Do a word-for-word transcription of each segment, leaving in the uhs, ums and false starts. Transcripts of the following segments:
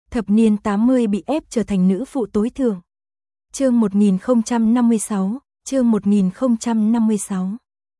thập niên tám mươi bị ép trở thành nữ phụ tối thượng. Chương một nghìn không trăm năm mươi sáu, chương một nghìn không trăm năm mươi sáu.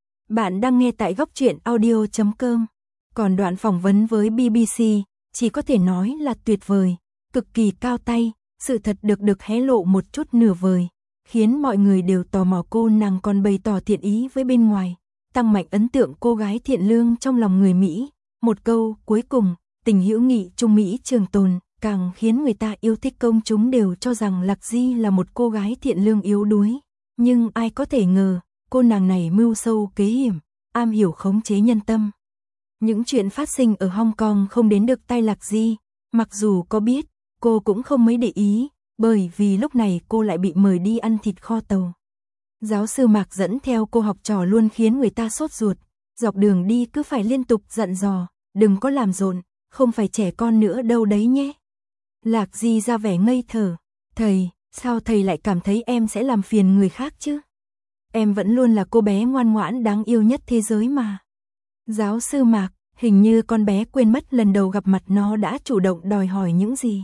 Bạn đang nghe tại góc truyện audio chấm com. Còn đoạn phỏng vấn với bê bê xê, chỉ có thể nói là tuyệt vời, cực kỳ cao tay, sự thật được được hé lộ một chút nửa vời, khiến mọi người đều tò mò cô nàng còn bày tỏ thiện ý với bên ngoài, tăng mạnh ấn tượng cô gái thiện lương trong lòng người Mỹ. Một câu cuối cùng, tình hữu nghị Trung Mỹ trường tồn, càng khiến người ta yêu thích. Công chúng đều cho rằng Lạc Di là một cô gái thiện lương yếu đuối, nhưng ai có thể ngờ, cô nàng này mưu sâu kế hiểm, am hiểu khống chế nhân tâm. Những chuyện phát sinh ở Hong Kong không đến được tai Lạc Di, mặc dù có biết, cô cũng không mấy để ý, bởi vì lúc này cô lại bị mời đi ăn thịt kho tàu. Giáo sư Mạc dẫn theo cô học trò luôn khiến người ta sốt ruột, dọc đường đi cứ phải liên tục dặn dò, đừng có làm rộn, không phải trẻ con nữa đâu đấy nhé. Lạc Di ra vẻ ngây thở, thầy, sao thầy lại cảm thấy em sẽ làm phiền người khác chứ? Em vẫn luôn là cô bé ngoan ngoãn đáng yêu nhất thế giới mà. Giáo sư Mạc, hình như con bé quên mất lần đầu gặp mặt nó đã chủ động đòi hỏi những gì.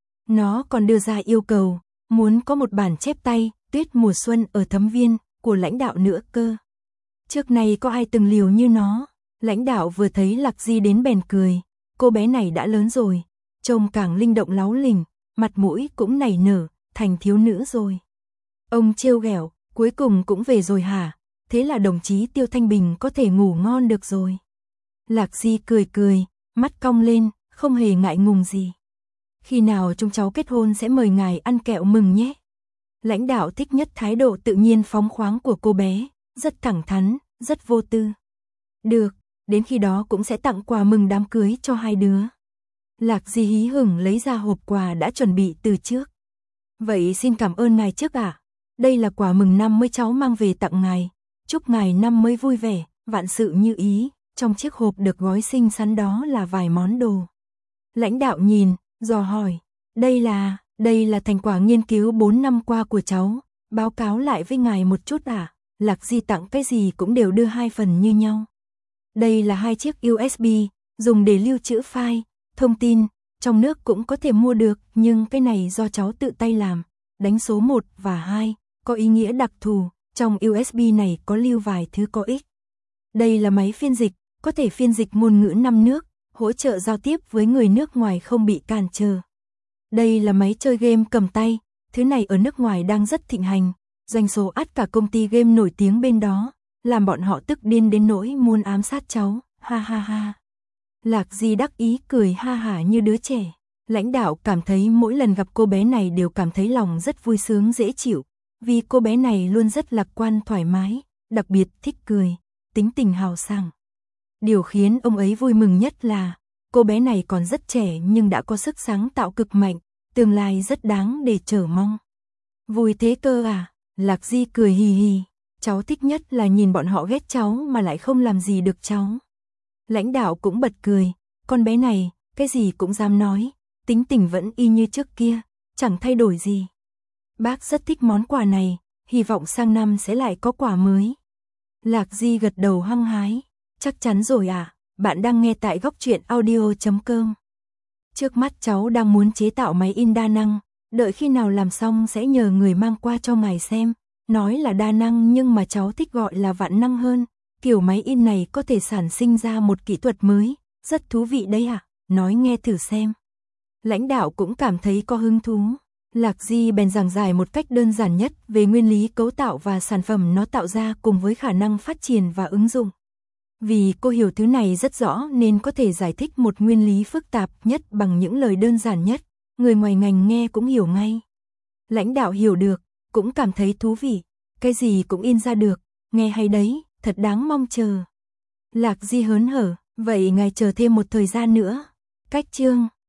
Nó còn đưa ra yêu cầu, muốn có một bản chép tay, Tuyết mùa xuân ở Thấm Viên, của lãnh đạo nữa cơ. Trước này có ai từng liều như nó, lãnh đạo vừa thấy Lạc Di đến bèn cười, cô bé này đã lớn rồi, trông càng linh động láu lình, mặt mũi cũng nảy nở, thành thiếu nữ rồi. Ông trêu ghẹo, cuối cùng cũng về rồi hả, thế là đồng chí Tiêu Thanh Bình có thể ngủ ngon được rồi. Lạc Di cười cười, mắt cong lên, không hề ngại ngùng gì. Khi nào chúng cháu kết hôn sẽ mời ngài ăn kẹo mừng nhé. Lãnh đạo thích nhất thái độ tự nhiên phóng khoáng của cô bé, rất thẳng thắn, rất vô tư. Được, đến khi đó cũng sẽ tặng quà mừng đám cưới cho hai đứa. Lạc Di hí hửng lấy ra hộp quà đã chuẩn bị từ trước. Vậy xin cảm ơn ngài trước ạ. À? Đây là quà mừng năm mới cháu mang về tặng ngài. Chúc ngài năm mới vui vẻ, vạn sự như ý. Trong chiếc hộp được gói xinh xắn đó là vài món đồ. Lãnh đạo nhìn, dò hỏi. Đây là, đây là thành quả nghiên cứu bốn năm qua của cháu. Báo cáo lại với ngài một chút ạ. À? Lạc Di tặng cái gì cũng đều đưa hai phần như nhau. Đây là hai chiếc u ét bê, dùng để lưu trữ file, thông tin, trong nước cũng có thể mua được, nhưng cái này do cháu tự tay làm, đánh số một và hai, có ý nghĩa đặc thù, trong u ét bê này có lưu vài thứ có ích. Đây là máy phiên dịch, có thể phiên dịch ngôn ngữ năm nước, hỗ trợ giao tiếp với người nước ngoài không bị cản trở. Đây là máy chơi game cầm tay, thứ này ở nước ngoài đang rất thịnh hành, doanh số ắt cả công ty game nổi tiếng bên đó, làm bọn họ tức điên đến nỗi muốn ám sát cháu, ha ha ha. Lạc Di đắc ý cười ha hả như đứa trẻ. Lãnh đạo cảm thấy mỗi lần gặp cô bé này đều cảm thấy lòng rất vui sướng dễ chịu, vì cô bé này luôn rất lạc quan thoải mái, đặc biệt thích cười, tính tình hào sảng. Điều khiến ông ấy vui mừng nhất là, cô bé này còn rất trẻ nhưng đã có sức sáng tạo cực mạnh, tương lai rất đáng để chờ mong. Vui thế cơ à? Lạc Di cười hì hì, cháu thích nhất là nhìn bọn họ ghét cháu mà lại không làm gì được cháu. Lãnh đạo cũng bật cười, con bé này, cái gì cũng dám nói, tính tình vẫn y như trước kia, chẳng thay đổi gì. Bác rất thích món quà này, hy vọng sang năm sẽ lại có quà mới. Lạc Di gật đầu hăng hái, chắc chắn rồi à, bạn đang nghe tại góc truyện audio chấm com. Trước mắt cháu đang muốn chế tạo máy in đa năng, đợi khi nào làm xong sẽ nhờ người mang qua cho ngài xem, nói là đa năng nhưng mà cháu thích gọi là vạn năng hơn. Kiểu máy in này có thể sản sinh ra một kỹ thuật mới, rất thú vị đấy à, nói nghe thử xem. Lãnh đạo cũng cảm thấy có hứng thú. Lạc Di bèn giảng giải một cách đơn giản nhất về nguyên lý cấu tạo và sản phẩm nó tạo ra cùng với khả năng phát triển và ứng dụng. Vì cô hiểu thứ này rất rõ nên có thể giải thích một nguyên lý phức tạp nhất bằng những lời đơn giản nhất, người ngoài ngành nghe cũng hiểu ngay. Lãnh đạo hiểu được, cũng cảm thấy thú vị, cái gì cũng in ra được, nghe hay đấy. Thật đáng mong chờ. Lạc Di hớn hở, vậy ngài chờ thêm một thời gian nữa. Cách chương